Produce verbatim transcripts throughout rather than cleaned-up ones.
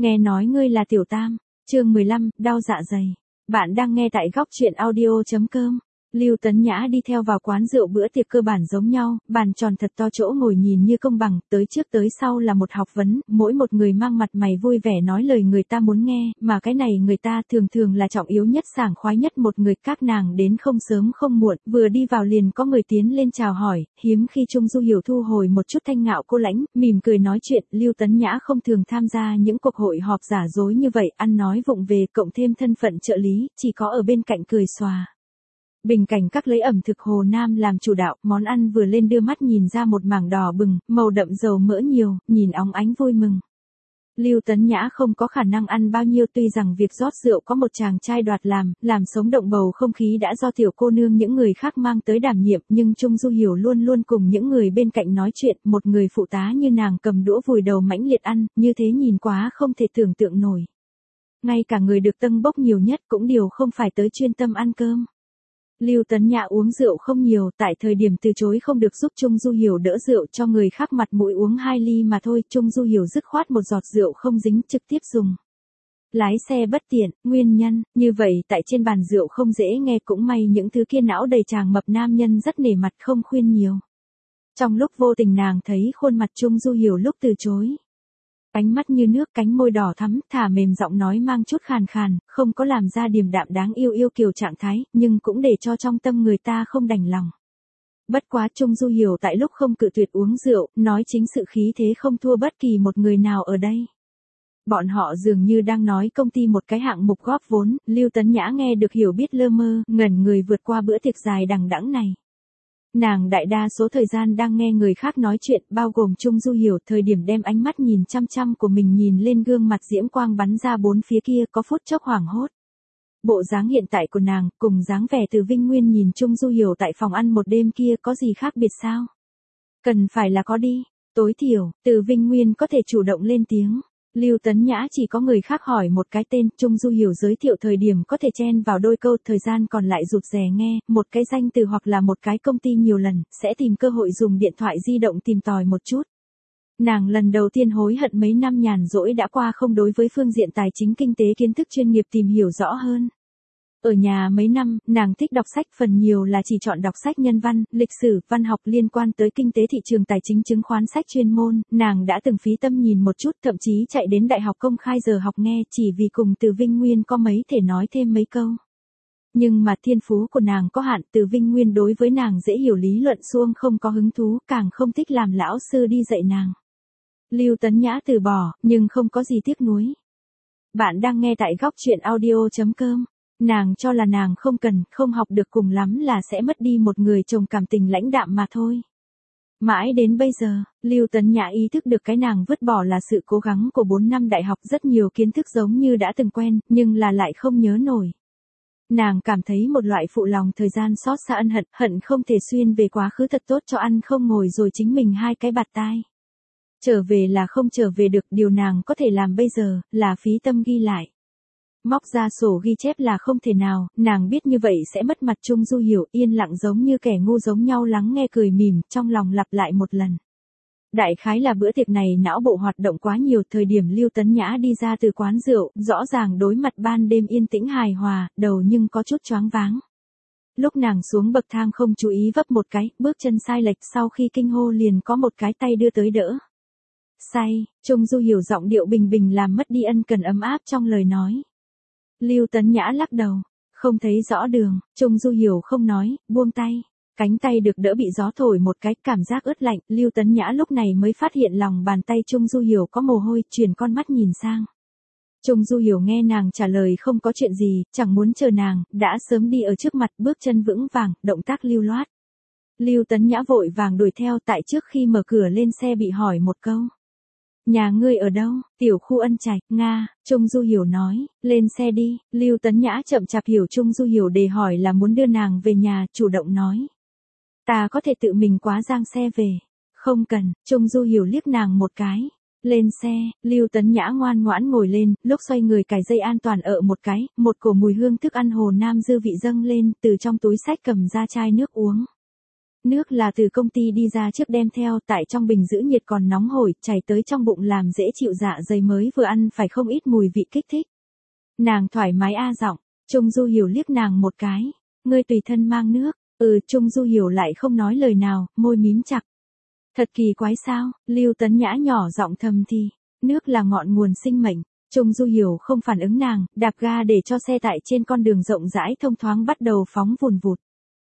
Nghe nói ngươi là Tiểu Tam, chương mười lăm, đau dạ dày. Bạn đang nghe tại góc truyện audio.com. Lưu Tấn Nhã đi theo vào quán rượu, bữa tiệc cơ bản giống nhau, bàn tròn thật to, chỗ ngồi nhìn như công bằng, tới trước tới sau là một học vấn, mỗi một người mang mặt mày vui vẻ nói lời người ta muốn nghe, mà cái này người ta thường thường là trọng yếu nhất, sảng khoái nhất một người. Các nàng đến không sớm không muộn, vừa đi vào liền có người tiến lên chào hỏi, hiếm khi Trung Du Hiểu thu hồi một chút thanh ngạo cô lãnh, mỉm cười nói chuyện. Lưu Tấn Nhã không thường tham gia những cuộc hội họp giả dối như vậy, ăn nói vụng về, cộng thêm thân phận trợ lý, chỉ có ở bên cạnh cười xòa. Bình cảnh các lấy ẩm thực Hồ Nam làm chủ đạo, món ăn vừa lên đưa mắt nhìn ra một mảng đỏ bừng, màu đậm dầu mỡ nhiều, nhìn óng ánh vui mừng. Lưu Tấn Nhã không có khả năng ăn bao nhiêu, tuy rằng việc rót rượu có một chàng trai đoạt làm, làm sống động bầu không khí đã do tiểu cô nương những người khác mang tới đảm nhiệm, nhưng Trung Du Hiểu luôn luôn cùng những người bên cạnh nói chuyện, một người phụ tá như nàng cầm đũa vùi đầu mãnh liệt ăn, như thế nhìn quá không thể tưởng tượng nổi. Ngay cả người được tâng bốc nhiều nhất cũng đều không phải tới chuyên tâm ăn cơm. Lưu Tấn Nhã uống rượu không nhiều, tại thời điểm từ chối không được giúp Trung Du Hiểu đỡ rượu cho người khác mặt mũi uống hai ly mà thôi, Trung Du Hiểu dứt khoát một giọt rượu không dính trực tiếp dùng. Lái xe bất tiện, nguyên nhân, như vậy tại trên bàn rượu không dễ nghe, cũng may những thứ kia não đầy tràng mập nam nhân rất nể mặt không khuyên nhiều. Trong lúc vô tình nàng thấy khuôn mặt Trung Du Hiểu lúc từ chối. Ánh mắt như nước, cánh môi đỏ thắm, thả mềm giọng nói mang chút khàn khàn, không có làm ra điềm đạm đáng yêu yêu kiều trạng thái, nhưng cũng để cho trong tâm người ta không đành lòng. Bất quá Trung Du Hiểu tại lúc không cự tuyệt uống rượu, nói chính sự khí thế không thua bất kỳ một người nào ở đây. Bọn họ dường như đang nói công ty một cái hạng mục góp vốn, Lưu Tấn Nhã nghe được hiểu biết lơ mơ, ngẩn người vượt qua bữa tiệc dài đằng đẵng này. Nàng đại đa số thời gian đang nghe người khác nói chuyện, bao gồm Trung Du Hiểu, thời điểm đem ánh mắt nhìn chăm chăm của mình nhìn lên gương mặt diễm quang bắn ra bốn phía kia, có phút chốc hoảng hốt. Bộ dáng hiện tại của nàng, cùng dáng vẻ Từ Vinh Nguyên nhìn Trung Du Hiểu tại phòng ăn một đêm kia có gì khác biệt sao? Cần phải là có đi, tối thiểu, Từ Vinh Nguyên có thể chủ động lên tiếng. Lưu Tấn Nhã chỉ có người khác hỏi một cái tên, Trung Du Hiểu giới thiệu thời điểm có thể chen vào đôi câu, thời gian còn lại rụt rè nghe, một cái danh từ hoặc là một cái công ty nhiều lần, sẽ tìm cơ hội dùng điện thoại di động tìm tòi một chút. Nàng lần đầu tiên hối hận mấy năm nhàn rỗi đã qua không đối với phương diện tài chính kinh tế kiến thức chuyên nghiệp tìm hiểu rõ hơn. Ở nhà mấy năm, nàng thích đọc sách, phần nhiều là chỉ chọn đọc sách nhân văn, lịch sử, văn học liên quan tới kinh tế thị trường tài chính chứng khoán, sách chuyên môn, nàng đã từng phí tâm nhìn một chút, thậm chí chạy đến đại học công khai giờ học nghe, chỉ vì cùng Từ Vinh Nguyên có mấy thể nói thêm mấy câu. Nhưng mà thiên phú của nàng có hạn, Từ Vinh Nguyên đối với nàng dễ hiểu lý luận suông không có hứng thú, càng không thích làm lão sư đi dạy nàng. Lưu Tấn Nhã từ bỏ, nhưng không có gì tiếc nuối. Bạn đang nghe tại góc truyện audio.com. Nàng cho là nàng không cần, không học được, cùng lắm là sẽ mất đi một người chồng cảm tình lãnh đạm mà thôi. Mãi đến bây giờ, Lưu Tấn Nhã ý thức được cái nàng vứt bỏ là sự cố gắng của bốn năm đại học, rất nhiều kiến thức giống như đã từng quen, nhưng là lại không nhớ nổi. Nàng cảm thấy một loại phụ lòng thời gian, xót xa ân hận, hận không thể xuyên về quá khứ thật tốt cho ăn không ngồi rồi chính mình hai cái bạt tai. Trở về là không trở về được, điều nàng có thể làm bây giờ, là phí tâm ghi lại. Móc ra sổ ghi chép là không thể nào, nàng biết như vậy sẽ mất mặt. Trung Du Hiểu yên lặng giống như kẻ ngu giống nhau lắng nghe cười mỉm, trong lòng lặp lại một lần. Đại khái là bữa tiệc này não bộ hoạt động quá nhiều, thời điểm Lưu Tấn Nhã đi ra từ quán rượu, rõ ràng đối mặt ban đêm yên tĩnh hài hòa, đầu nhưng có chút choáng váng. Lúc nàng xuống bậc thang không chú ý vấp một cái, bước chân sai lệch, sau khi kinh hô liền có một cái tay đưa tới đỡ. Say, Trung Du Hiểu giọng điệu bình bình làm mất đi ân cần ấm áp trong lời nói. Lưu Tấn Nhã lắc đầu, không thấy rõ đường, Trung Du Hiểu không nói, buông tay. Cánh tay được đỡ bị gió thổi một cái, cảm giác ướt lạnh, Lưu Tấn Nhã lúc này mới phát hiện lòng bàn tay Trung Du Hiểu có mồ hôi, chuyển con mắt nhìn sang. Trung Du Hiểu nghe nàng trả lời không có chuyện gì, chẳng muốn chờ nàng, đã sớm đi ở trước mặt, bước chân vững vàng, động tác lưu loát. Lưu Tấn Nhã vội vàng đuổi theo, tại trước khi mở cửa lên xe bị hỏi một câu. Nhà ngươi ở đâu? Tiểu khu Ân Trạch, Nga, Trung Du Hiểu nói, lên xe đi. Lưu Tấn Nhã chậm chạp hiểu Trung Du Hiểu đề hỏi là muốn đưa nàng về nhà, chủ động nói. Ta có thể tự mình quá giang xe về. Không cần, Trung Du Hiểu liếc nàng một cái. Lên xe, Lưu Tấn Nhã ngoan ngoãn ngồi lên, lúc xoay người cài dây an toàn ở một cái, một cổ mùi hương thức ăn Hồ Nam dư vị dâng lên, từ trong túi xách cầm ra chai nước uống. Nước là từ công ty đi ra trước đem theo, tại trong bình giữ nhiệt còn nóng hổi, chảy tới trong bụng làm dễ chịu, dạ dày mới vừa ăn phải không ít mùi vị kích thích. Nàng thoải mái a giọng. Trung Du Hiểu liếc nàng một cái. Ngươi tùy thân mang nước. Ừ, Trung Du Hiểu lại không nói lời nào, môi mím chặt. Thật kỳ quái sao? Lưu Tấn Nhã nhỏ giọng thầm thì. Nước là ngọn nguồn sinh mệnh. Trung Du Hiểu không phản ứng nàng, đạp ga để cho xe tại trên con đường rộng rãi thông thoáng bắt đầu phóng vùn vụt.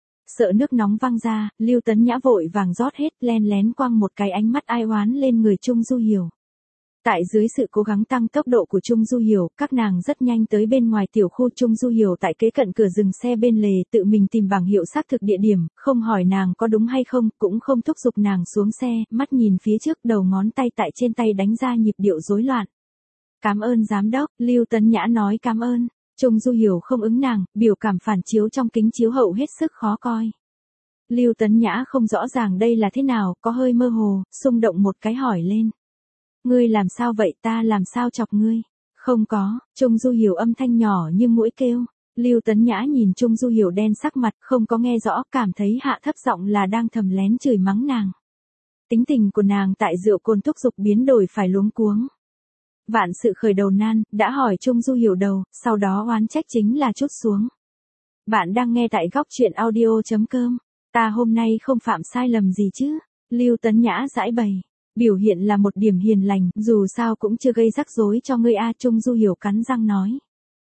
Sợ nước nóng văng ra, Lưu Tấn Nhã vội vàng rót hết, len lén quăng một cái ánh mắt ai oán lên người Trung Du Hiểu. Tại dưới sự cố gắng tăng tốc độ của Trung Du Hiểu, các nàng rất nhanh tới bên ngoài tiểu khu. Trung Du Hiểu tại kế cận cửa dừng xe bên lề, tự mình tìm bảng hiệu xác thực địa điểm, không hỏi nàng có đúng hay không, cũng không thúc giục nàng xuống xe, mắt nhìn phía trước, đầu ngón tay tại trên tay đánh ra nhịp điệu rối loạn. Cảm ơn giám đốc, Lưu Tấn Nhã nói cảm ơn. Trung Du Hiểu không ứng nàng, biểu cảm phản chiếu trong kính chiếu hậu hết sức khó coi. Lưu Tấn Nhã không rõ ràng đây là thế nào, có hơi mơ hồ, xung động một cái hỏi lên. Ngươi làm sao vậy, ta làm sao chọc ngươi? Không có, Trung Du Hiểu âm thanh nhỏ như mũi kêu. Lưu Tấn Nhã nhìn Trung Du Hiểu đen sắc mặt, không có nghe rõ, cảm thấy hạ thấp giọng là đang thầm lén chửi mắng nàng. Tính tình của nàng tại rượu cồn thúc giục biến đổi phải luống cuống. Vạn sự khởi đầu nan, đã hỏi Trung Du Hiểu đầu, sau đó oán trách chính là trút xuống. Bạn đang nghe tại góc truyện audio chấm com. Ta hôm nay không phạm sai lầm gì chứ? Lưu Tấn Nhã giãi bày. Biểu hiện là một điểm hiền lành, dù sao cũng chưa gây rắc rối cho ngươi a. Trung Du Hiểu cắn răng nói.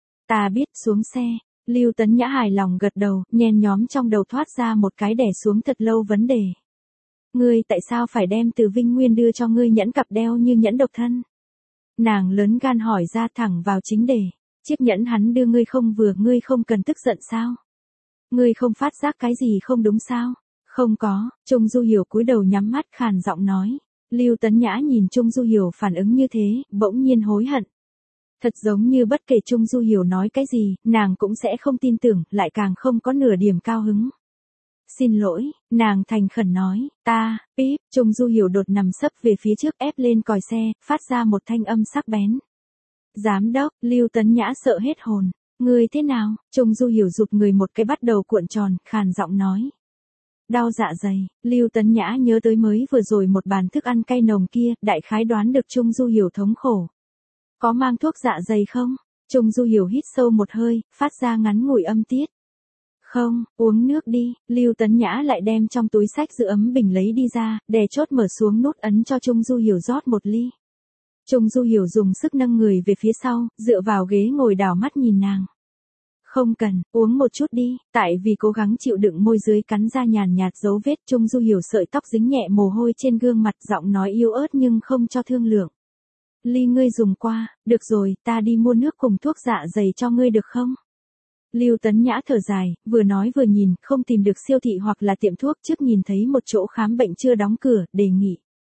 Ta biết, xuống xe. Lưu Tấn Nhã hài lòng gật đầu, nhen nhóm trong đầu thoát ra một cái đè xuống thật lâu vấn đề. Ngươi tại sao phải đem từ Vinh Nguyên đưa cho ngươi nhẫn cặp đeo như nhẫn độc thân? Nàng lớn gan hỏi ra thẳng vào chính đề. Chiếc nhẫn hắn đưa ngươi không vừa, ngươi không cần tức giận sao? Ngươi không phát giác cái gì không đúng sao? Không có, Trung Du Hiểu cúi đầu nhắm mắt khàn giọng nói. Lưu Tấn Nhã nhìn Trung Du Hiểu phản ứng như thế, bỗng nhiên hối hận. Thật giống như bất kể Trung Du Hiểu nói cái gì, nàng cũng sẽ không tin tưởng, lại càng không có nửa điểm cao hứng. Xin lỗi, nàng thành khẩn nói, ta, píp. Trung Du Hiểu đột nằm sấp về phía trước, ép lên còi xe, phát ra một thanh âm sắc bén. Giám đốc, Lưu Tấn Nhã sợ hết hồn. Ngươi thế nào? Trung Du Hiểu rụt người một cái bắt đầu cuộn tròn, khàn giọng nói. Đau dạ dày. Lưu Tấn Nhã nhớ tới mới vừa rồi một bàn thức ăn cay nồng kia, đại khái đoán được Trung Du Hiểu thống khổ. Có mang thuốc dạ dày không? Trung Du Hiểu hít sâu một hơi, phát ra ngắn ngủi âm tiết. Không, uống nước đi. Lưu Tấn Nhã lại đem trong túi xách giữ ấm bình lấy đi ra, đè chốt mở xuống nút ấn cho Trung Du Hiểu rót một ly. Trung Du Hiểu dùng sức nâng người về phía sau, dựa vào ghế ngồi đảo mắt nhìn nàng. Không cần, uống một chút đi. Tại vì cố gắng chịu đựng môi dưới cắn ra nhàn nhạt dấu vết, Trung Du Hiểu sợi tóc dính nhẹ mồ hôi trên gương mặt, giọng nói yếu ớt nhưng không cho thương lượng. Ly ngươi dùng qua, được rồi, ta đi mua nước cùng thuốc dạ dày cho ngươi được không? Lưu Tấn Nhã thở dài, vừa nói vừa nhìn, không tìm được siêu thị hoặc là tiệm thuốc, trước nhìn thấy một chỗ khám bệnh chưa đóng cửa, đề nghị.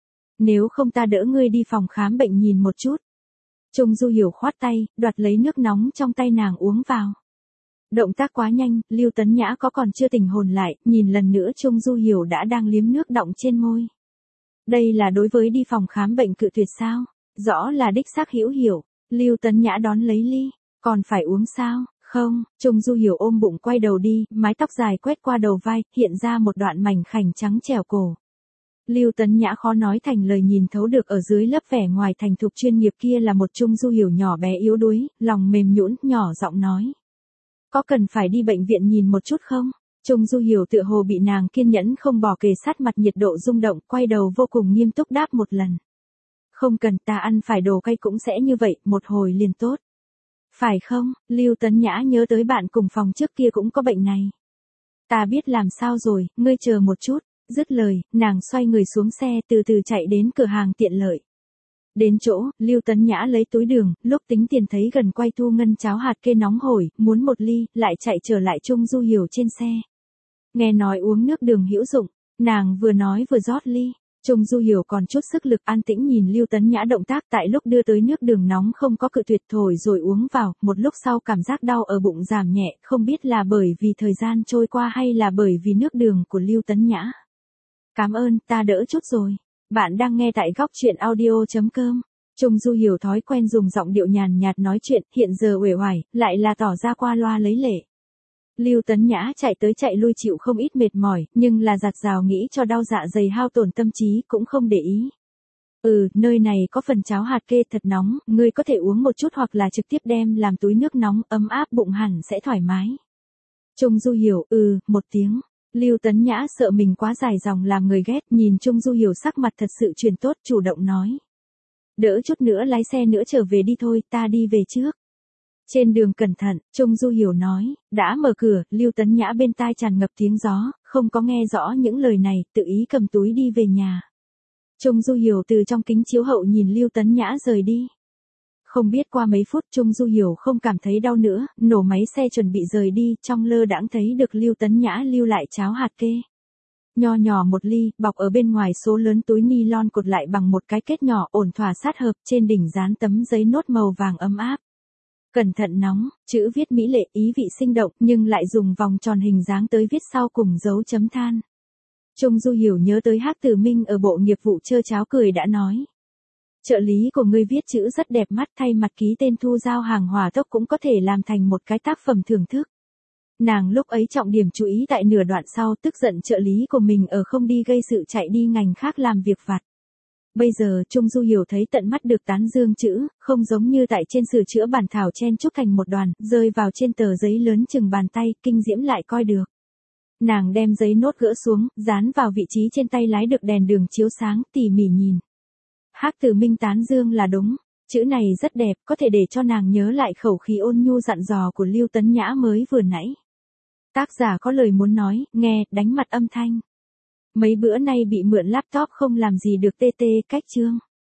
Nếu không ta đỡ ngươi đi phòng khám bệnh nhìn một chút. Trung Du Hiểu khoát tay, đoạt lấy nước nóng trong tay nàng uống vào. Động tác quá nhanh, Lưu Tấn Nhã có còn chưa tỉnh hồn lại, nhìn lần nữa Trung Du Hiểu đã đang liếm nước đọng trên môi. Đây là đối với đi phòng khám bệnh cự tuyệt sao? Rõ là đích xác hữu hiểu. Lưu Tấn Nhã đón lấy ly. Còn phải uống sao? Không. Trung Du Hiểu ôm bụng quay đầu đi, mái tóc dài quét qua đầu vai, hiện ra một đoạn mảnh khảnh trắng trẻo cổ. Lưu Tấn Nhã khó nói thành lời nhìn thấu được ở dưới lớp vẻ ngoài thành thục chuyên nghiệp kia là một Trung Du Hiểu nhỏ bé yếu đuối, lòng mềm nhũn, nhỏ giọng nói. Có cần phải đi bệnh viện nhìn một chút không? Trung Du Hiểu tựa hồ bị nàng kiên nhẫn không bỏ kề sát mặt nhiệt độ rung động, quay đầu vô cùng nghiêm túc đáp một lần. Không cần, ta ăn phải đồ cay cũng sẽ như vậy, một hồi liền tốt. Phải không? Lưu Tấn Nhã nhớ tới bạn cùng phòng trước kia cũng có bệnh này. Ta biết làm sao rồi, ngươi chờ một chút. Dứt lời, nàng xoay người xuống xe từ từ chạy đến cửa hàng tiện lợi. Đến chỗ, Lưu Tấn Nhã lấy túi đường, lúc tính tiền thấy gần quay thu ngân cháo hạt kê nóng hổi, muốn một ly, lại chạy trở lại Trung Du Hiểu trên xe. Nghe nói uống nước đường hữu dụng, nàng vừa nói vừa rót ly. Trung Du Hiểu còn chút sức lực an tĩnh nhìn Lưu Tấn Nhã động tác tại lúc đưa tới nước đường nóng không có cự tuyệt thổi rồi uống vào, một lúc sau cảm giác đau ở bụng giảm nhẹ, không biết là bởi vì thời gian trôi qua hay là bởi vì nước đường của Lưu Tấn Nhã. Cảm ơn, ta đỡ chút rồi. Bạn đang nghe tại góc truyện audio chấm com. Trung Du Hiểu thói quen dùng giọng điệu nhàn nhạt nói chuyện, hiện giờ uể oải, lại là tỏ ra qua loa lấy lệ. Lưu Tấn Nhã chạy tới chạy lui chịu không ít mệt mỏi, nhưng là giặt rào nghĩ cho đau dạ dày hao tổn tâm trí cũng không để ý. Ừ, nơi này có phần cháo hạt kê thật nóng, ngươi có thể uống một chút hoặc là trực tiếp đem làm túi nước nóng ấm áp bụng hẳn sẽ thoải mái. Trung Du Hiểu, ừ, một tiếng. Lưu Tấn Nhã sợ mình quá dài dòng làm người ghét, nhìn Trung Du Hiểu sắc mặt thật sự chuyển tốt, chủ động nói. Đỡ chút nữa lái xe nữa trở về đi thôi, ta đi về trước. Trên đường cẩn thận, Trung Du Hiểu nói, đã mở cửa, Lưu Tấn Nhã bên tai tràn ngập tiếng gió, không có nghe rõ những lời này, tự ý cầm túi đi về nhà. Trung Du Hiểu từ trong kính chiếu hậu nhìn Lưu Tấn Nhã rời đi. Không biết qua mấy phút Trung Du Hiểu không cảm thấy đau nữa, nổ máy xe chuẩn bị rời đi, trong lơ đãng thấy được Lưu Tấn Nhã lưu lại cháo hạt kê. Nho nhỏ một ly, bọc ở bên ngoài số lớn túi ni lon cột lại bằng một cái kết nhỏ ổn thỏa sát hợp, trên đỉnh dán tấm giấy nốt màu vàng ấm áp. Cẩn thận nóng, chữ viết mỹ lệ ý vị sinh động nhưng lại dùng vòng tròn hình dáng tới viết sau cùng dấu chấm than. Trung Du Hiểu nhớ tới Hắc Tử Minh ở bộ nghiệp vụ chơ cháo cười đã nói. Trợ lý của ngươi viết chữ rất đẹp mắt, thay mặt ký tên thu giao hàng hỏa tốc cũng có thể làm thành một cái tác phẩm thưởng thức. Nàng lúc ấy trọng điểm chú ý tại nửa đoạn sau, tức giận trợ lý của mình ở không đi gây sự chạy đi ngành khác làm việc vặt. Bây giờ Trung Du Hiểu thấy tận mắt được tán dương chữ, không giống như tại trên sửa chữa bản thảo chen chúc thành một đoàn, rơi vào trên tờ giấy lớn chừng bàn tay, kinh diễm lại coi được. Nàng đem giấy nốt gỡ xuống, dán vào vị trí trên tay lái được đèn đường chiếu sáng, tỉ mỉ nhìn. Hắc Tử Minh tán dương là đúng, chữ này rất đẹp, có thể để cho nàng nhớ lại khẩu khí ôn nhu dặn dò của Lưu Tấn Nhã mới vừa nãy. Tác giả có lời muốn nói, nghe, đánh mặt âm thanh. Mấy bữa nay bị mượn laptop không làm gì được tê tê cách chương.